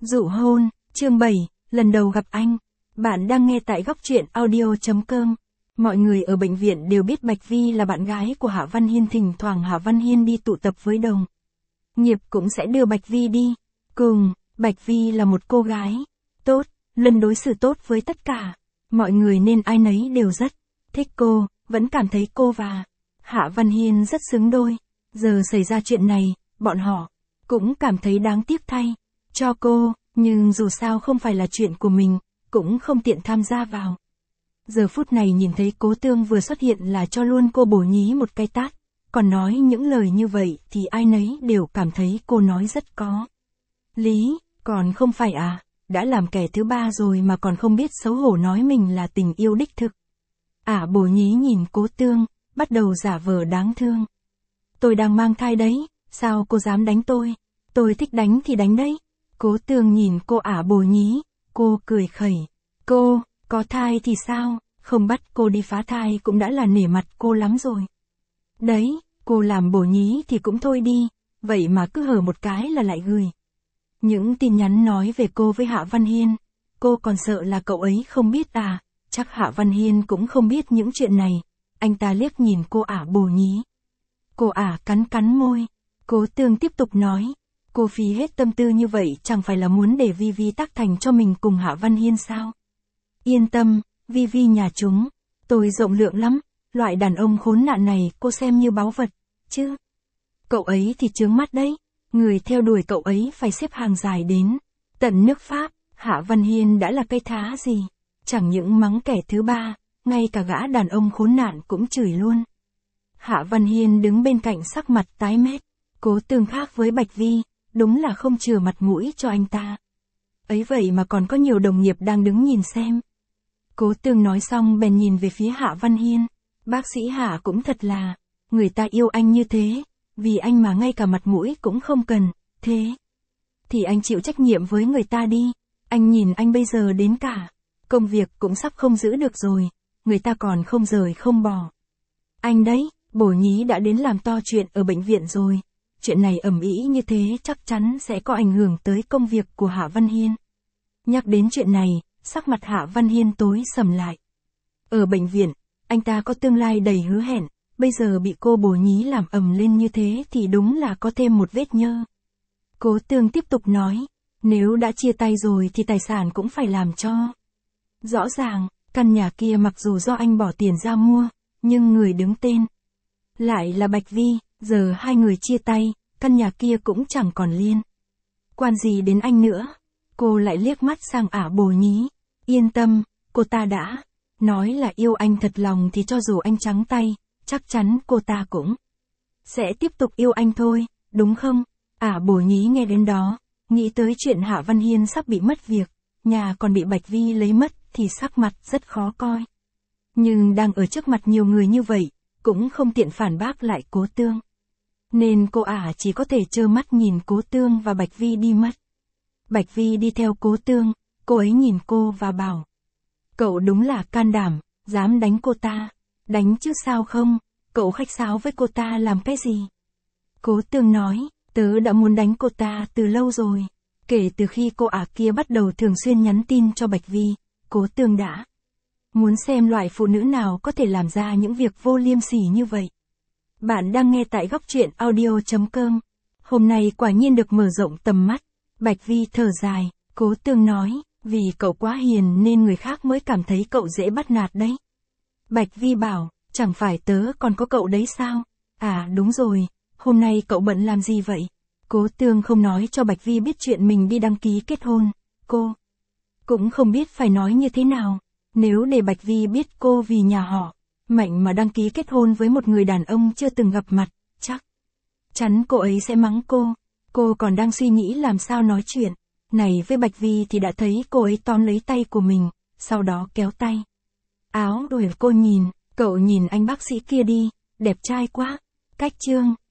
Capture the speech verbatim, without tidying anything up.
Dụ hôn, chương bảy, lần đầu gặp anh. Bạn đang nghe tại góc truyện audio.com. Mọi người ở bệnh viện đều biết Bạch Vi là bạn gái của Hạ Văn Hiên, thỉnh thoảng Hạ Văn Hiên đi tụ tập với đồng nghiệp cũng sẽ đưa Bạch Vi đi. Cùng, Bạch Vi là một cô gái tốt, luôn đối xử tốt với tất cả. Mọi người nên ai nấy đều rất thích cô, vẫn cảm thấy cô và Hạ Văn Hiên rất xứng đôi. Giờ xảy ra chuyện này, bọn họ cũng cảm thấy đáng tiếc thay cho cô, nhưng dù sao không phải là chuyện của mình, cũng không tiện tham gia vào. Giờ phút này nhìn thấy Cố Tương vừa xuất hiện là cho luôn cô bổ nhí một cái tát, còn nói những lời như vậy thì ai nấy đều cảm thấy cô nói rất có lý, còn không phải à, đã làm kẻ thứ ba rồi mà còn không biết xấu hổ nói mình là tình yêu đích thực. Ả bổ nhí nhìn Cố Tương, bắt đầu giả vờ đáng thương. Tôi đang mang thai đấy, sao cô dám đánh tôi? Tôi thích đánh thì đánh đấy. Cố Tương nhìn cô Ả bổ nhí, cô cười khẩy. Cô, có thai thì sao, không bắt cô đi phá thai cũng đã là nể mặt cô lắm rồi. Đấy, cô làm bổ nhí thì cũng thôi đi, vậy mà cứ hở một cái là lại gửi những tin nhắn nói về cô với Hạ Văn Hiên. Cô còn sợ là cậu ấy không biết à, chắc Hạ Văn Hiên cũng không biết những chuyện này. Anh ta liếc nhìn cô Ả bổ nhí. Cô Ả cắn cắn môi. Cố Tương tiếp tục nói. Cô phí hết tâm tư như vậy chẳng phải là muốn để Vi Vi tác thành cho mình cùng Hạ Văn Hiên sao? Yên tâm, Vi Vi nhà chúng, tôi rộng lượng lắm, loại đàn ông khốn nạn này cô xem như báu vật, chứ. Cậu ấy thì chướng mắt đấy, người theo đuổi cậu ấy phải xếp hàng dài đến tận nước Pháp. Hạ Văn Hiên đã là cây thá gì, chẳng những mắng kẻ thứ ba, ngay cả gã đàn ông khốn nạn cũng chửi luôn. Hạ Văn Hiên đứng bên cạnh sắc mặt tái mét. Cố Tương khác với Bạch Vi, đúng là không chừa mặt mũi cho anh ta. Ấy vậy mà còn có nhiều đồng nghiệp đang đứng nhìn xem. Cố Tương nói xong bèn nhìn về phía Hạ Văn Hiên. Bác sĩ Hạ cũng thật là, người ta yêu anh như thế, vì anh mà ngay cả mặt mũi cũng không cần, thế thì anh chịu trách nhiệm với người ta đi. Anh nhìn anh bây giờ đến cả công việc cũng sắp không giữ được rồi, người ta còn không rời không bỏ. Anh đấy, bổ nhí đã đến làm to chuyện ở bệnh viện rồi. Chuyện này ầm ĩ như thế chắc chắn sẽ có ảnh hưởng tới công việc của Hạ Văn Hiên. Nhắc đến chuyện này, sắc mặt Hạ Văn Hiên tối sầm lại. Ở bệnh viện, anh ta có tương lai đầy hứa hẹn, bây giờ bị cô bổ nhí làm ầm lên như thế thì đúng là có thêm một vết nhơ. Cố Tương tiếp tục nói, nếu đã chia tay rồi thì tài sản cũng phải làm cho rõ ràng. Căn nhà kia mặc dù do anh bỏ tiền ra mua, nhưng người đứng tên lại là Bạch Vi. Giờ hai người chia tay, căn nhà kia cũng chẳng còn liên quan gì đến anh nữa. Cô lại liếc mắt sang Ả bổ nhí. Yên tâm, cô ta đã nói là yêu anh thật lòng thì cho dù anh trắng tay, chắc chắn cô ta cũng sẽ tiếp tục yêu anh thôi, đúng không? Ả bổ nhí nghe đến đó, nghĩ tới chuyện Hạ Văn Hiên sắp bị mất việc, nhà còn bị Bạch Vi lấy mất thì sắc mặt rất khó coi. Nhưng đang ở trước mặt nhiều người như vậy, cũng không tiện phản bác lại Cố Tương. Nên cô Ả chỉ có thể trơ mắt nhìn Cố Tương và Bạch Vi đi mất. Bạch Vi đi theo Cố Tương, cô ấy nhìn cô và bảo. Cậu đúng là can đảm, dám đánh cô ta. Đánh chứ sao không, cậu khách sáo với cô ta làm cái gì? Cố Tương nói, tớ đã muốn đánh cô ta từ lâu rồi. Kể từ khi cô Ả kia bắt đầu thường xuyên nhắn tin cho Bạch Vi, Cố Tương đã muốn xem loại phụ nữ nào có thể làm ra những việc vô liêm sỉ như vậy. Bạn đang nghe tại góc truyện audio.com. Hôm nay quả nhiên được mở rộng tầm mắt. Bạch Vi thở dài, Cố Tương nói, vì cậu quá hiền nên người khác mới cảm thấy cậu dễ bắt nạt đấy. Bạch Vi bảo, chẳng phải tớ còn có cậu đấy sao? À đúng rồi, hôm nay cậu bận làm gì vậy? Cố Tương không nói cho Bạch Vi biết chuyện mình đi đăng ký kết hôn. Cô cũng không biết phải nói như thế nào. Nếu để Bạch Vi biết cô vì nhà họ Mạnh mà đăng ký kết hôn với một người đàn ông chưa từng gặp mặt, chắc chắn cô ấy sẽ mắng cô. Cô còn đang suy nghĩ làm sao nói chuyện này với Bạch Vi thì đã thấy cô ấy tóm lấy tay của mình, sau đó kéo tay áo đuổi cô nhìn. Cậu nhìn anh bác sĩ kia đi, đẹp trai quá. Cách trương